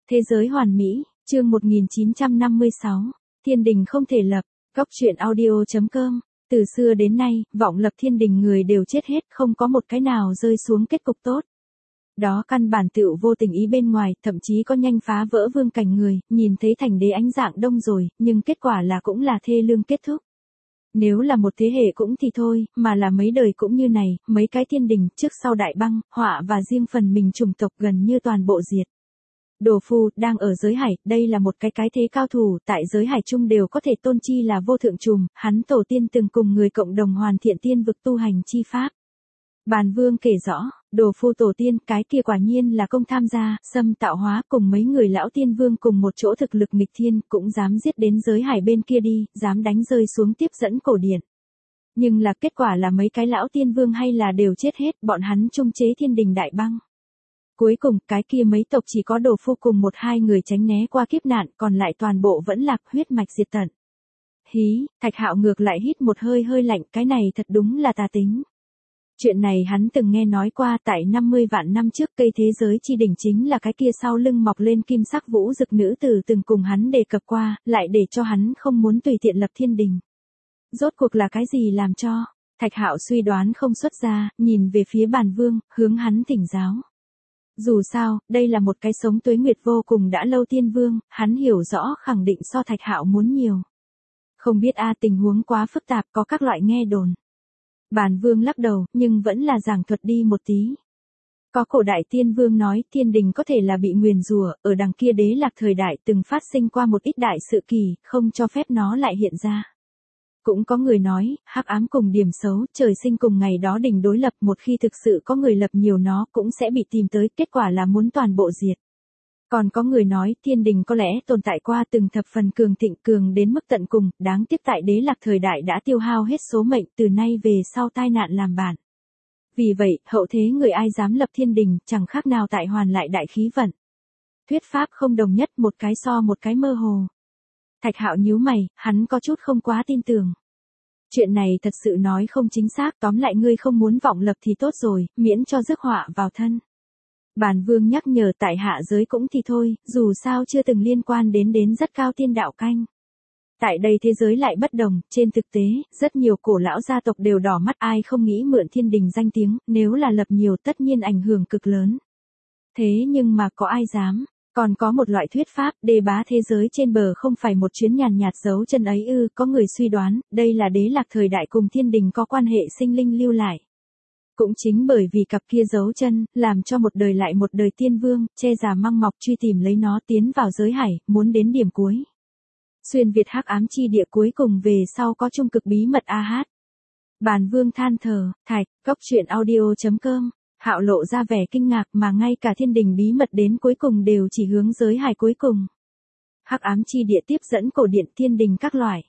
Thế giới hoàn mỹ, chương 1956, thiên đình không thể lập, góc truyện audio.com. Từ xưa đến nay, vọng lập thiên đình người đều chết hết, không có một cái nào rơi xuống kết cục tốt. Đó căn bản tựu vô tình ý bên ngoài, thậm chí có nhanh phá vỡ vương cảnh người, nhìn thấy thành đế ánh dạng đông rồi, nhưng kết quả là cũng là thê lương kết thúc. Nếu là một thế hệ cũng thì thôi, mà là mấy đời cũng như này, mấy cái thiên đình trước sau đại băng, họa và riêng phần mình chủng tộc gần như toàn bộ diệt. Đồ Phu, đang ở giới hải, đây là một cái thế cao thủ, tại giới hải chung đều có thể tôn chi là vô thượng trùm, hắn tổ tiên từng cùng người cộng đồng hoàn thiện tiên vực tu hành chi pháp. Bàn Vương kể rõ, Đồ Phu tổ tiên, cái kia quả nhiên là công tham gia, xâm tạo hóa, cùng mấy người lão tiên vương cùng một chỗ thực lực nghịch thiên, cũng dám giết đến giới hải bên kia đi, dám đánh rơi xuống tiếp dẫn cổ điển. Nhưng là kết quả là mấy cái lão tiên vương hay là đều chết hết, bọn hắn trung chế thiên đình đại băng. Cuối cùng, cái kia mấy tộc chỉ có Đồ Phu cùng một hai người tránh né qua kiếp nạn, còn lại toàn bộ vẫn lạc huyết mạch diệt tận. Hí, Thạch Hạo ngược lại hít một hơi lạnh, cái này thật đúng là tà tính. Chuyện này hắn từng nghe nói qua, tại 50 vạn năm trước cây thế giới chi đỉnh chính là cái kia sau lưng mọc lên kim sắc vũ dực nữ tử từng cùng hắn đề cập qua, lại để cho hắn không muốn tùy tiện lập thiên đình. Rốt cuộc là cái gì làm cho? Thạch Hạo suy đoán không xuất ra, nhìn về phía Bàn Vương, hướng hắn thỉnh giáo. Dù sao, đây là một cái sống tuế nguyệt vô cùng đã lâu tiên vương, hắn hiểu rõ khẳng định so Thạch Hạo muốn nhiều. Không biết tình huống quá phức tạp, có các loại nghe đồn. Bàn Vương lắc đầu, nhưng vẫn là giảng thuật đi một tí. Có cổ đại tiên vương nói thiên đình có thể là bị nguyền rủa, ở đằng kia đế lạc thời đại từng phát sinh qua một ít đại sự kỳ, không cho phép nó lại hiện ra. Cũng có người nói, hắc ám cùng điểm xấu, trời sinh cùng ngày đó đình đối lập, một khi thực sự có người lập nhiều nó cũng sẽ bị tìm tới, kết quả là muốn toàn bộ diệt. Còn có người nói, thiên đình có lẽ tồn tại qua từng thập phần cường thịnh cường đến mức tận cùng, đáng tiếc tại đế lạc thời đại đã tiêu hao hết số mệnh, từ nay về sau tai nạn làm bản. Vì vậy, hậu thế người ai dám lập thiên đình, chẳng khác nào tại hoàn lại đại khí vận. Thuyết pháp không đồng nhất, một cái so một cái mơ hồ. Thạch Hạo nhíu mày, hắn có chút không quá tin tưởng. Chuyện này thật sự nói không chính xác, tóm lại ngươi không muốn vọng lập thì tốt rồi, miễn cho rước họa vào thân. Bàn Vương nhắc nhở tại hạ giới cũng thì thôi, dù sao chưa từng liên quan đến rất cao tiên đạo canh. Tại đây thế giới lại bất đồng, trên thực tế, rất nhiều cổ lão gia tộc đều đỏ mắt, ai không nghĩ mượn thiên đình danh tiếng, nếu là lập nhiều tất nhiên ảnh hưởng cực lớn. Thế nhưng mà có ai dám? Còn có một loại thuyết pháp, đề bá thế giới trên bờ không phải một chuyến nhàn nhạt dấu chân ấy ư, có người suy đoán, đây là đế lạc thời đại cùng thiên đình có quan hệ sinh linh lưu lại. Cũng chính bởi vì cặp kia dấu chân, làm cho một đời lại một đời tiên vương, che giả măng mọc truy tìm lấy nó tiến vào giới hải, muốn đến điểm cuối. Xuyên Việt hắc ám chi địa cuối cùng về sau có trung cực bí mật AH. Bàn Vương than thở, Thạch, góc truyện audio.com. Hạo lộ ra vẻ kinh ngạc mà ngay cả thiên đình bí mật đến cuối cùng đều chỉ hướng giới hải cuối cùng. Hắc ám chi địa tiếp dẫn cổ điện thiên đình các loại.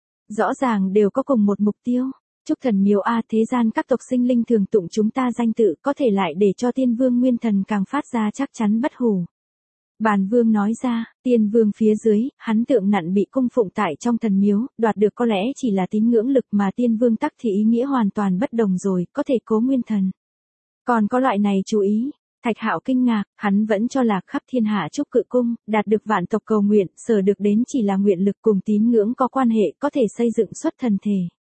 Rõ ràng đều có cùng một mục tiêu. Trúc thần miếu thế gian các tộc sinh linh thường tụng chúng ta danh tự có thể lại để cho tiên vương nguyên thần càng phát ra chắc chắn bất hủ. Bàn Vương nói ra, tiên vương phía dưới, hắn tượng nặn bị cung phụng tại trong thần miếu, đoạt được có lẽ chỉ là tín ngưỡng lực mà tiên vương tắc thì ý nghĩa hoàn toàn bất đồng rồi, có thể cố nguyên thần. Còn có loại này chú ý, Thạch Hạo kinh ngạc, hắn vẫn cho là khắp thiên hạ trúc cự cung, đạt được vạn tộc cầu nguyện, sở được đến chỉ là nguyện lực cùng tín ngưỡng có quan hệ, có thể xây dựng xuất thần thể.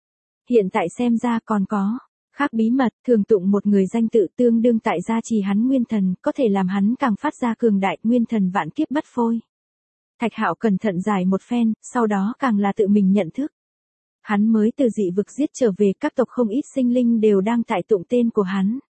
Hiện tại xem ra còn có khác bí mật, thường tụng một người danh tự tương đương tại gia trì hắn nguyên thần, có thể làm hắn càng phát ra cường đại, nguyên thần vạn kiếp bất phôi. Thạch Hạo cẩn thận giải một phen, sau đó càng là tự mình nhận thức. Hắn mới từ dị vực giết trở về, các tộc không ít sinh linh đều đang tại tụng tên của hắn.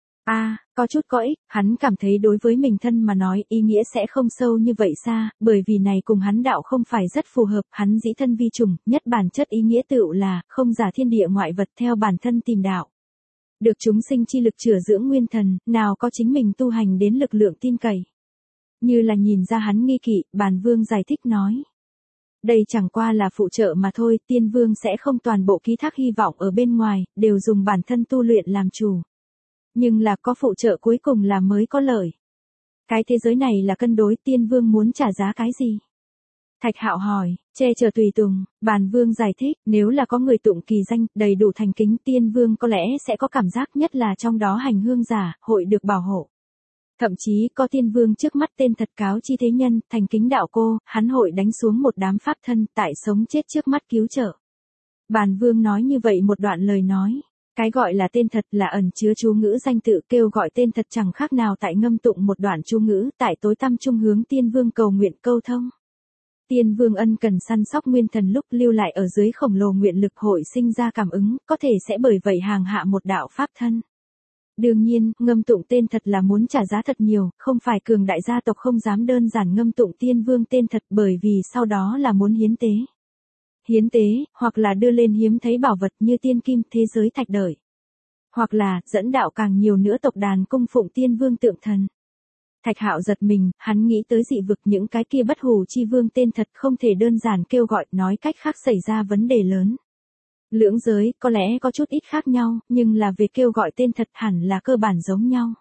Có chút có ích, hắn cảm thấy đối với mình thân mà nói ý nghĩa sẽ không sâu như vậy xa, bởi vì này cùng hắn đạo không phải rất phù hợp, hắn dĩ thân vi trùng, nhất bản chất ý nghĩa tựu là, không giả thiên địa ngoại vật theo bản thân tìm đạo. Được chúng sinh chi lực chữa dưỡng nguyên thần, nào có chính mình tu hành đến lực lượng tin cậy. Như là nhìn ra hắn nghi kỵ, Bàn Vương giải thích nói. Đây chẳng qua là phụ trợ mà thôi, tiên vương sẽ không toàn bộ ký thác hy vọng ở bên ngoài, đều dùng bản thân tu luyện làm chủ. Nhưng là có phụ trợ cuối cùng là mới có lợi. Cái thế giới này là cân đối, tiên vương muốn trả giá cái gì? Thạch Hạo hỏi, che chở tùy tùng, Bàn Vương giải thích, nếu là có người tụng kỳ danh, đầy đủ thành kính, tiên vương có lẽ sẽ có cảm giác nhất là trong đó hành hương giả, hội được bảo hộ. Thậm chí có tiên vương trước mắt tên thật cáo chi thế nhân, thành kính đạo cô, hắn hội đánh xuống một đám pháp thân, tại sống chết trước mắt cứu trợ. Bàn vương nói như vậy một đoạn lời nói. Cái gọi là tên thật là ẩn chứa chú ngữ danh tự, kêu gọi tên thật chẳng khác nào tại ngâm tụng một đoạn chú ngữ, tại tối tăm trung hướng tiên vương cầu nguyện câu thông. Tiên vương ân cần săn sóc nguyên thần lúc lưu lại ở dưới khổng lồ nguyện lực hội sinh ra cảm ứng, có thể sẽ bởi vậy hàng hạ một đạo pháp thân. Đương nhiên, ngâm tụng tên thật là muốn trả giá thật nhiều, không phải cường đại gia tộc không dám đơn giản ngâm tụng tiên vương tên thật, bởi vì sau đó là muốn hiến tế. Hiến tế, hoặc là đưa lên hiếm thấy bảo vật như tiên kim, thế giới thạch đợi. Hoặc là, dẫn đạo càng nhiều nữa tộc đàn cung phụng tiên vương tượng thần. Thạch Hạo giật mình, hắn nghĩ tới dị vực, những cái kia bất hủ chi vương tên thật không thể đơn giản kêu gọi, nói cách khác xảy ra vấn đề lớn. Lưỡng giới, có lẽ có chút ít khác nhau, nhưng là về kêu gọi tên thật hẳn là cơ bản giống nhau.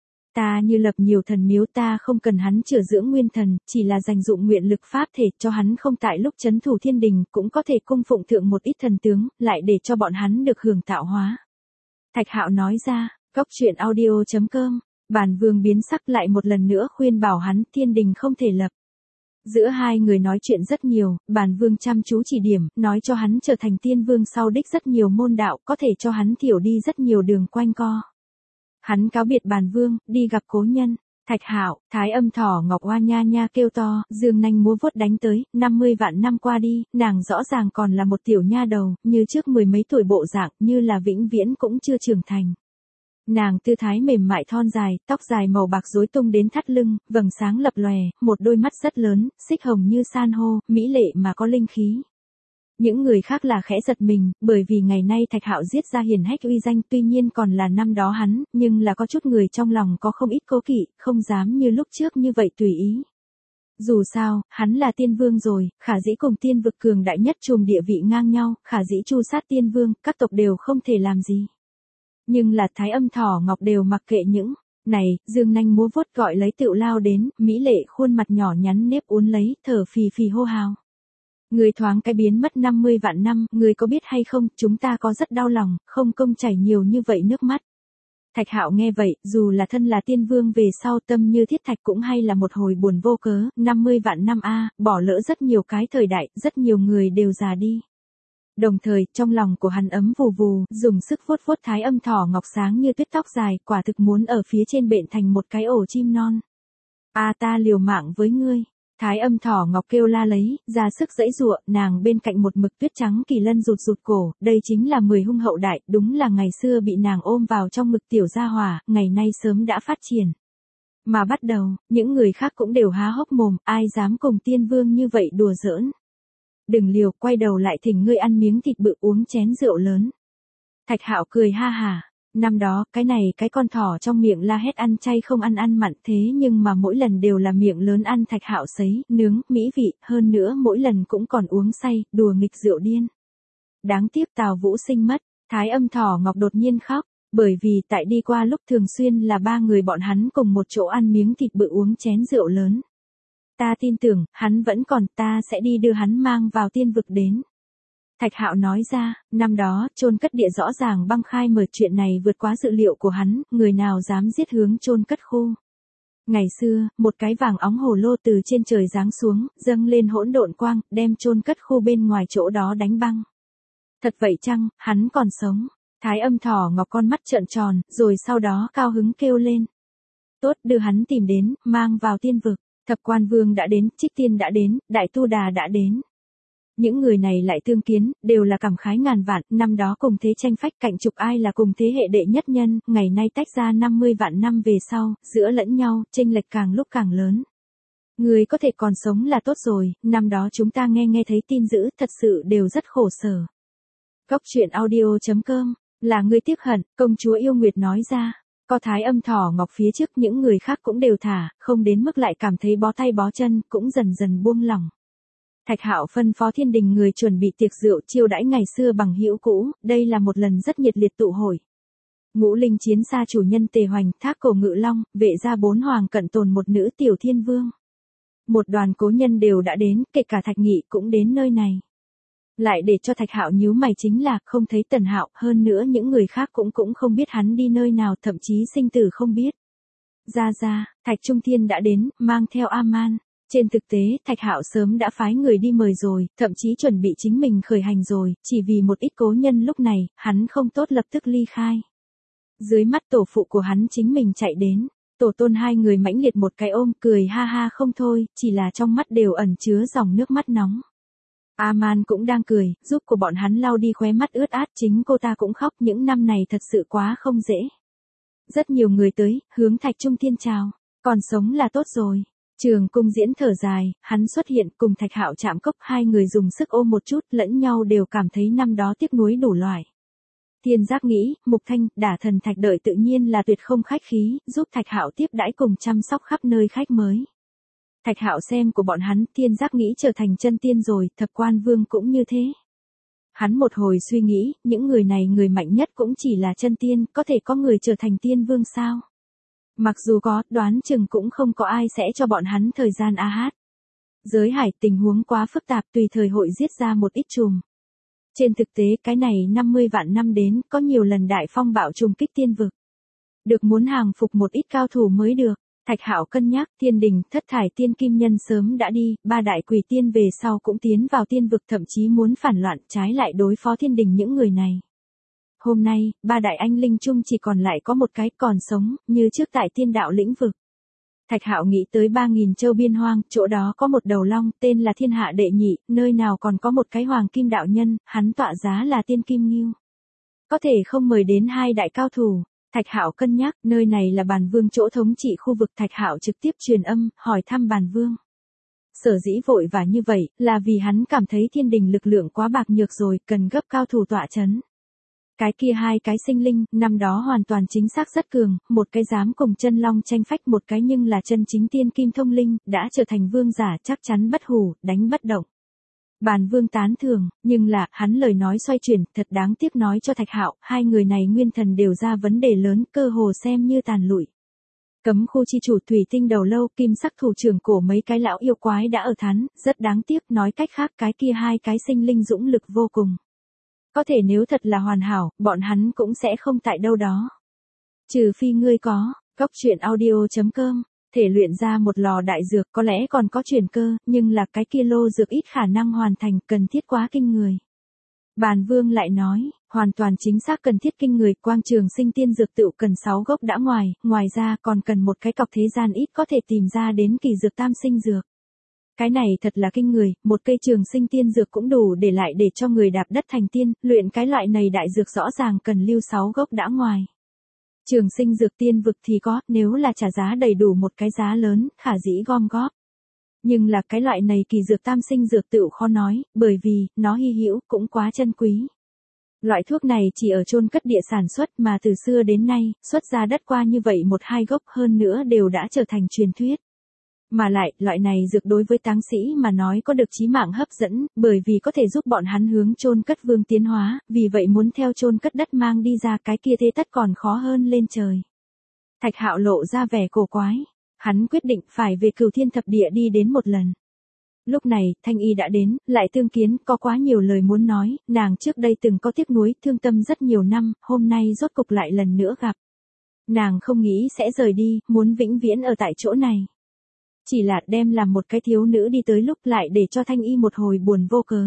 Ta như lập nhiều thần miếu, ta không cần hắn chữa dưỡng nguyên thần, chỉ là dành dụng nguyện lực pháp thể cho hắn không tại lúc trấn thủ thiên đình, cũng có thể cung phụng thượng một ít thần tướng, lại để cho bọn hắn được hưởng tạo hóa. Thạch Hạo nói ra, góc truyện audio.com, Bàn vương biến sắc lại một lần nữa khuyên bảo hắn thiên đình không thể lập. Giữa hai người nói chuyện rất nhiều, Bàn vương chăm chú chỉ điểm, nói cho hắn trở thành tiên vương sau đích rất nhiều môn đạo, có thể cho hắn thiểu đi rất nhiều đường quanh co. Hắn cáo biệt Bàn vương, đi gặp cố nhân. Thạch Hạo, Thái Âm Thỏ Ngọc Hoa nha nha kêu to, dương nanh múa vuốt đánh tới, 50 vạn năm qua đi, nàng rõ ràng còn là một tiểu nha đầu, như trước mười mấy tuổi bộ dạng, như là vĩnh viễn cũng chưa trưởng thành. Nàng tư thái mềm mại thon dài, tóc dài màu bạc rối tung đến thắt lưng, vầng sáng lập lòe, một đôi mắt rất lớn, xích hồng như san hô, mỹ lệ mà có linh khí. Những người khác là khẽ giật mình, bởi vì ngày nay Thạch Hạo giết ra hiển hách uy danh, tuy nhiên còn là năm đó hắn, nhưng là có chút người trong lòng có không ít cố kỵ, không dám như lúc trước như vậy tùy ý. Dù sao, hắn là tiên vương rồi, khả dĩ cùng tiên vực cường đại nhất trùm địa vị ngang nhau, khả dĩ chu sát tiên vương, các tộc đều không thể làm gì. Nhưng là Thái Âm Thỏ Ngọc đều mặc kệ những này, dương nanh múa vuốt gọi lấy tựu lao đến, mỹ lệ khuôn mặt nhỏ nhắn nếp uốn lấy, thở phì phì hô hào. Người thoáng cái biến mất 50 vạn năm, người có biết hay không, chúng ta có rất đau lòng, không công chảy nhiều như vậy nước mắt. Thạch Hạo nghe vậy, dù là thân là tiên vương về sau tâm như thiết thạch cũng hay là một hồi buồn vô cớ, 50 vạn năm bỏ lỡ rất nhiều cái thời đại, rất nhiều người đều già đi. Đồng thời, trong lòng của hắn ấm vù vù, dùng sức vuốt vuốt Thái Âm Thỏ Ngọc sáng như tuyết tóc dài, quả thực muốn ở phía trên bện thành một cái ổ chim non. Ta liều mạng với ngươi. Thái Âm Thỏ Ngọc kêu la lấy, ra sức giãy giụa, nàng bên cạnh một mực tuyết trắng kỳ lân rụt rụt cổ, đây chính là 10 hung hậu đại, đúng là ngày xưa bị nàng ôm vào trong ngực tiểu gia hỏa, ngày nay sớm đã phát triển. Mà bắt đầu, những người khác cũng đều há hốc mồm, ai dám cùng tiên vương như vậy đùa giỡn. Đừng liều, quay đầu lại thỉnh ngươi ăn miếng thịt bự uống chén rượu lớn. Thạch Hạo cười ha hả. Năm đó, cái con thỏ trong miệng la hét ăn chay không ăn mặn thế nhưng mà mỗi lần đều là miệng lớn ăn Thạch Hạo sấy, nướng, mỹ vị, hơn nữa mỗi lần cũng còn uống say, đùa nghịch rượu điên. Đáng tiếc Tào Vũ Sinh mất, Thái Âm Thỏ Ngọc đột nhiên khóc, bởi vì tại đi qua lúc thường xuyên là ba người bọn hắn cùng một chỗ ăn miếng thịt bự uống chén rượu lớn. Ta tin tưởng, hắn vẫn còn, ta sẽ đi đưa hắn mang vào tiên vực đến. Thạch Hạo nói ra, năm đó, chôn cất địa rõ ràng băng khai mở chuyện này vượt quá dự liệu của hắn, người nào dám giết hướng chôn cất khu. Ngày xưa, một cái vàng óng hồ lô từ trên trời giáng xuống, dâng lên hỗn độn quang, đem chôn cất khu bên ngoài chỗ đó đánh băng. Thật vậy chăng, hắn còn sống. Thái Âm Thỏ Ngọc con mắt trợn tròn, rồi sau đó cao hứng kêu lên. Tốt, đưa hắn tìm đến, mang vào tiên vực. Thập Quan Vương đã đến, Trích Tiên đã đến, Đại Tu Đà đã đến. Những người này lại tương kiến, đều là cảm khái ngàn vạn, năm đó cùng thế tranh phách cạnh chục ai là cùng thế hệ đệ nhất nhân, ngày nay tách ra 50 vạn năm về sau, giữa lẫn nhau, chênh lệch càng lúc càng lớn. Người có thể còn sống là tốt rồi, năm đó chúng ta nghe thấy tin dữ, thật sự đều rất khổ sở. Góc truyện audio.com, là người tiếc hận, công chúa yêu nguyệt nói ra. Có Thái Âm Thỏ Ngọc phía trước những người khác cũng đều thả, không đến mức lại cảm thấy bó tay bó chân, cũng dần dần buông lỏng. Thạch Hạo phân phó thiên đình người chuẩn bị tiệc rượu chiêu đãi ngày xưa bằng hữu cũ, đây là một lần rất nhiệt liệt tụ hội. Ngũ Linh chiến xa chủ nhân Tề Hoành, Thác Cổ Ngự Long, vệ gia 4 hoàng cận tồn một nữ tiểu thiên vương. Một đoàn cố nhân đều đã đến, kể cả Thạch Nghị cũng đến nơi này. Lại để cho Thạch Hạo nhíu mày chính là không thấy Tần Hạo, hơn nữa những người khác cũng không biết hắn đi nơi nào, thậm chí sinh tử không biết. Ra, Thạch Trung Thiên đã đến, mang theo A-man. Trên thực tế, Thạch Hạo sớm đã phái người đi mời rồi, thậm chí chuẩn bị chính mình khởi hành rồi, chỉ vì một ít cố nhân lúc này, hắn không tốt lập tức ly khai. Dưới mắt tổ phụ của hắn chính mình chạy đến, tổ tôn hai người mãnh liệt một cái ôm, cười ha ha không thôi, chỉ là trong mắt đều ẩn chứa dòng nước mắt nóng. A-man cũng đang cười, giúp của bọn hắn lau đi khóe mắt ướt át, chính cô ta cũng khóc, những năm này thật sự quá không dễ. Rất nhiều người tới, hướng Thạch Trung Thiên chào, còn sống là tốt rồi. Trường Cung Diễn thở dài, hắn xuất hiện cùng Thạch Hạo chạm cốc, hai người dùng sức ôm một chút, lẫn nhau đều cảm thấy năm đó tiếc nuối đủ loại. Thiên Giác nghĩ, Mục Thanh, Đả Thần Thạch đợi tự nhiên là tuyệt không khách khí, giúp Thạch Hạo tiếp đãi cùng chăm sóc khắp nơi khách mới. Thạch Hạo xem của bọn hắn, Thiên Giác nghĩ trở thành chân tiên rồi, Thập Quan Vương cũng như thế. Hắn một hồi suy nghĩ, những người này người mạnh nhất cũng chỉ là chân tiên, có thể có người trở thành tiên vương sao? Mặc dù có, đoán chừng cũng không có ai sẽ cho bọn hắn thời gian a hát. Giới hải tình huống quá phức tạp, tùy thời hội giết ra một ít trùm. Trên thực tế cái này 50 vạn năm đến, có nhiều lần đại phong bạo trùng kích tiên vực. Được muốn hàng phục một ít cao thủ mới được. Thạch Hạo cân nhắc, Thiên Đình, Thất Thải Tiên Kim Nhân sớm đã đi, ba đại quỷ tiên về sau cũng tiến vào tiên vực, thậm chí muốn phản loạn, trái lại đối phó Thiên Đình những người này. Hôm nay, ba đại anh linh chung chỉ còn lại có một cái còn sống, như trước tại tiên đạo lĩnh vực. Thạch Hạo nghĩ tới 3.000 châu biên hoang, chỗ đó có một đầu long, tên là Thiên Hạ Đệ Nhị, nơi nào còn có một cái hoàng kim đạo nhân, hắn tọa giá là Tiên Kim Ngưu. Có thể không mời đến hai đại cao thủ. Thạch Hạo cân nhắc, nơi này là Bàn Vương chỗ thống trị khu vực, Thạch Hạo trực tiếp truyền âm, hỏi thăm Bàn Vương. Sở dĩ vội và như vậy, là vì hắn cảm thấy Thiên Đình lực lượng quá bạc nhược rồi, cần gấp cao thủ tọa chấn. Cái kia hai cái sinh linh, năm đó hoàn toàn chính xác rất cường, một cái dám cùng chân long tranh phách, một cái nhưng là chân chính tiên kim thông linh, đã trở thành vương giả, chắc chắn bất hủ, đánh bất động. Bàn Vương tán thưởng, nhưng là, hắn lời nói xoay chuyển, thật đáng tiếc nói cho Thạch Hạo, hai người này nguyên thần đều ra vấn đề lớn, cơ hồ xem như tàn lụi. Cấm khu chi chủ thủy tinh đầu lâu, kim sắc thủ trưởng cổ mấy cái lão yêu quái đã ở thán, rất đáng tiếc, nói cách khác cái kia hai cái sinh linh dũng lực vô cùng. Có thể nếu thật là hoàn hảo, bọn hắn cũng sẽ không tại đâu đó. Trừ phi ngươi có, goctruyện.audio.com. Thể luyện ra một lò đại dược có lẽ còn có chuyển cơ, nhưng là cái kia lô dược ít khả năng hoàn thành, cần thiết quá kinh người. Bàn Vương lại nói, hoàn toàn chính xác cần thiết kinh người, Quang Trường Sinh tiên dược tựu cần 6 gốc đã ngoài ra còn cần một cái cọc thế gian ít có thể tìm ra đến kỳ dược tam sinh dược. Cái này thật là kinh người, một cây Trường Sinh tiên dược cũng đủ để lại để cho người đạp đất thành tiên, luyện cái loại này đại dược rõ ràng cần lưu 6 gốc đã ngoài. Trường Sinh dược tiên vực thì có, nếu là trả giá đầy đủ một cái giá lớn, khả dĩ gom góp. Nhưng là cái loại này kỳ dược tam sinh dược tựu khó nói, bởi vì, nó hy hữu, cũng quá chân quý. Loại thuốc này chỉ ở chôn cất địa sản xuất mà từ xưa đến nay, xuất ra đất qua như vậy một hai gốc hơn nữa đều đã trở thành truyền thuyết. Mà lại, loại này dược đối với táng sĩ mà nói có được chí mạng hấp dẫn, bởi vì có thể giúp bọn hắn hướng chôn cất vương tiến hóa, vì vậy muốn theo chôn cất đất mang đi ra cái kia thế tất còn khó hơn lên trời. Thạch Hạo lộ ra vẻ cổ quái, hắn quyết định phải về Cửu Thiên Thập Địa đi đến một lần. Lúc này, Thanh Y đã đến, lại tương kiến, có quá nhiều lời muốn nói, nàng trước đây từng có tiếc nuối, thương tâm rất nhiều năm, hôm nay rốt cục lại lần nữa gặp. Nàng không nghĩ sẽ rời đi, muốn vĩnh viễn ở tại chỗ này. Chỉ là đem làm một cái thiếu nữ đi tới lúc lại để cho Thanh Y một hồi buồn vô cớ.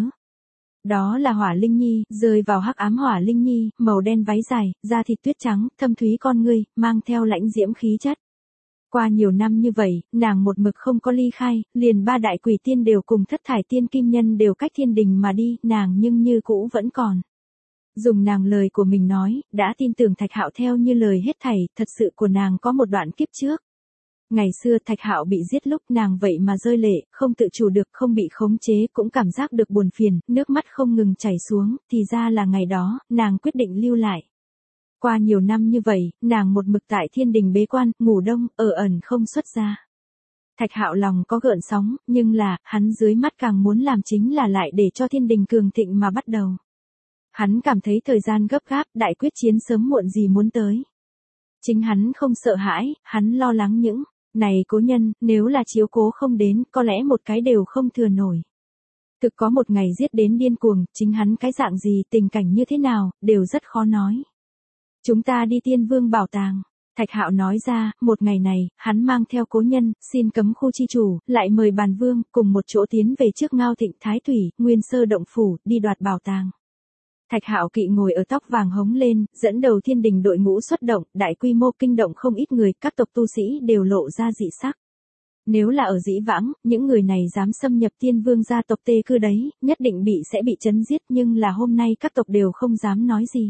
Đó là Hỏa Linh Nhi, rơi vào hắc ám Hỏa Linh Nhi, màu đen váy dài, da thịt tuyết trắng, thâm thúy con ngươi, mang theo lãnh diễm khí chất. Qua nhiều năm như vậy, nàng một mực không có ly khai, liền ba đại quỷ tiên đều cùng Thất Thải Tiên Kim Nhân đều cách Thiên Đình mà đi, nàng nhưng như cũ vẫn còn. Dùng nàng lời của mình nói, đã tin tưởng Thạch Hạo theo như lời hết thảy, thật sự của nàng có một đoạn kiếp trước. Ngày xưa Thạch Hạo bị giết lúc nàng vậy mà rơi lệ, không tự chủ được, không bị khống chế, cũng cảm giác được buồn phiền, nước mắt không ngừng chảy xuống, thì ra là ngày đó, nàng quyết định lưu lại. Qua nhiều năm như vậy, nàng một mực tại Thiên Đình bế quan, ngủ đông, ở ẩn không xuất ra. Thạch Hạo lòng có gợn sóng, nhưng là, hắn dưới mắt càng muốn làm chính là lại để cho Thiên Đình cường thịnh mà bắt đầu. Hắn cảm thấy thời gian gấp gáp, đại quyết chiến sớm muộn gì muốn tới. Chính hắn không sợ hãi, hắn lo lắng những này cố nhân, nếu là chiếu cố không đến, có lẽ một cái đều không thừa nổi. Thực có một ngày giết đến điên cuồng, chính hắn cái dạng gì, tình cảnh như thế nào, đều rất khó nói. Chúng ta đi Tiên Vương bảo tàng. Thạch Hạo nói ra, một ngày này, hắn mang theo cố nhân, xin cấm khu chi chủ, lại mời bàn vương, cùng một chỗ tiến về trước Ngao Thịnh Thái Thủy, Nguyên Sơ Động Phủ, đi đoạt bảo tàng. Thạch Hạo Kỵ ngồi ở tóc vàng hống lên, dẫn đầu thiên đình đội ngũ xuất động, đại quy mô kinh động không ít người, các tộc tu sĩ đều lộ ra dị sắc. Nếu là ở dĩ vãng, những người này dám xâm nhập Tiên Vương gia tộc Tê Cư đấy, nhất định sẽ bị chấn giết, nhưng là hôm nay các tộc đều không dám nói gì.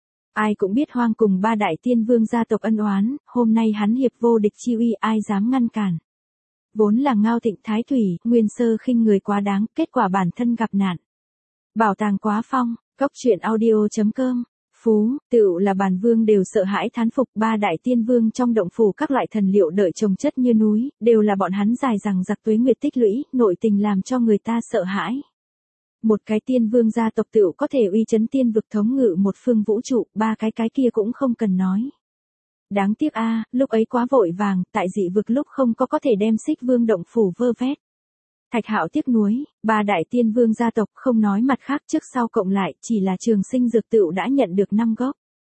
Ai cũng biết Hoang cùng ba đại Tiên Vương gia tộc ân oán, hôm nay hắn hiệp vô địch chi uy, ai dám ngăn cản. Vốn là Ngao Thịnh Thái Thủy, Nguyên Sơ khinh người quá đáng, kết quả bản thân gặp nạn. Bảo tàng quá phong, cốc truyện audio.com. Phú, tựu là bàn vương đều sợ hãi thán phục, ba đại tiên vương trong động phủ các loại thần liệu đợi chồng chất như núi, đều là bọn hắn dài dằng dặc tuế nguyệt tích lũy, nội tình làm cho người ta sợ hãi. Một cái tiên vương gia tộc tựu có thể uy chấn tiên vực thống ngự một phương vũ trụ, ba cái kia cũng không cần nói. Đáng tiếc a, lúc ấy quá vội vàng, tại dị vực lúc không có thể đem Xích Vương động phủ vơ vét. Thạch Hạo tiếc nuối, ba đại tiên vương gia tộc không nói mặt khác trước sau cộng lại, chỉ là Trường Sinh dược tựu đã nhận được 5 gốc.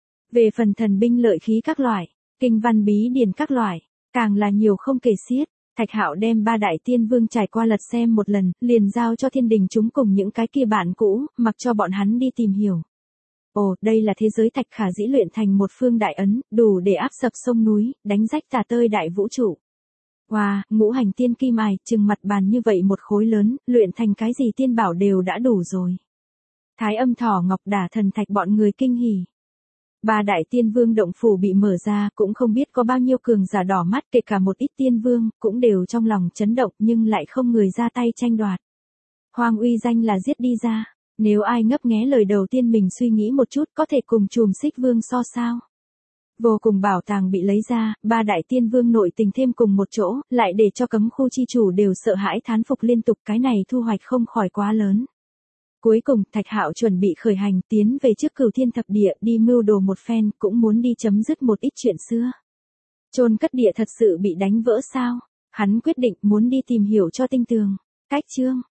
Về phần thần binh lợi khí các loại, kinh văn bí điển các loại, càng là nhiều không kể xiết. Thạch Hạo đem ba đại tiên vương trải qua lật xem một lần, liền giao cho thiên đình chúng cùng những cái kia bạn cũ, mặc cho bọn hắn đi tìm hiểu. Ồ, đây là thế giới thạch khả dĩ luyện thành một phương đại ấn, đủ để áp sập sông núi, đánh rách tà tơi đại vũ trụ. Wow, ngũ hành tiên kim mài, chừng mặt bàn như vậy một khối lớn, luyện thành cái gì tiên bảo đều đã đủ rồi. Thái Âm Thỏ Ngọc Đả Thần Thạch bọn người kinh hỉ. Ba đại tiên vương động phủ bị mở ra, cũng không biết có bao nhiêu cường giả đỏ mắt, kể cả một ít tiên vương, cũng đều trong lòng chấn động nhưng lại không người ra tay tranh đoạt. Hoang uy danh là giết đi ra, nếu ai ngấp nghé lời đầu tiên mình suy nghĩ một chút có thể cùng chùm Xích Vương so sao. Vô cùng bảo tàng bị lấy ra, ba đại tiên vương nội tình thêm cùng một chỗ, lại để cho cấm khu chi chủ đều sợ hãi thán phục liên tục, cái này thu hoạch không khỏi quá lớn. Cuối cùng, Thạch Hạo chuẩn bị khởi hành tiến về trước Cửu Thiên Thập Địa đi mưu đồ một phen, cũng muốn đi chấm dứt một ít chuyện xưa. Chôn cất địa thật sự bị đánh vỡ sao? Hắn quyết định muốn đi tìm hiểu cho tinh tường. Cách chương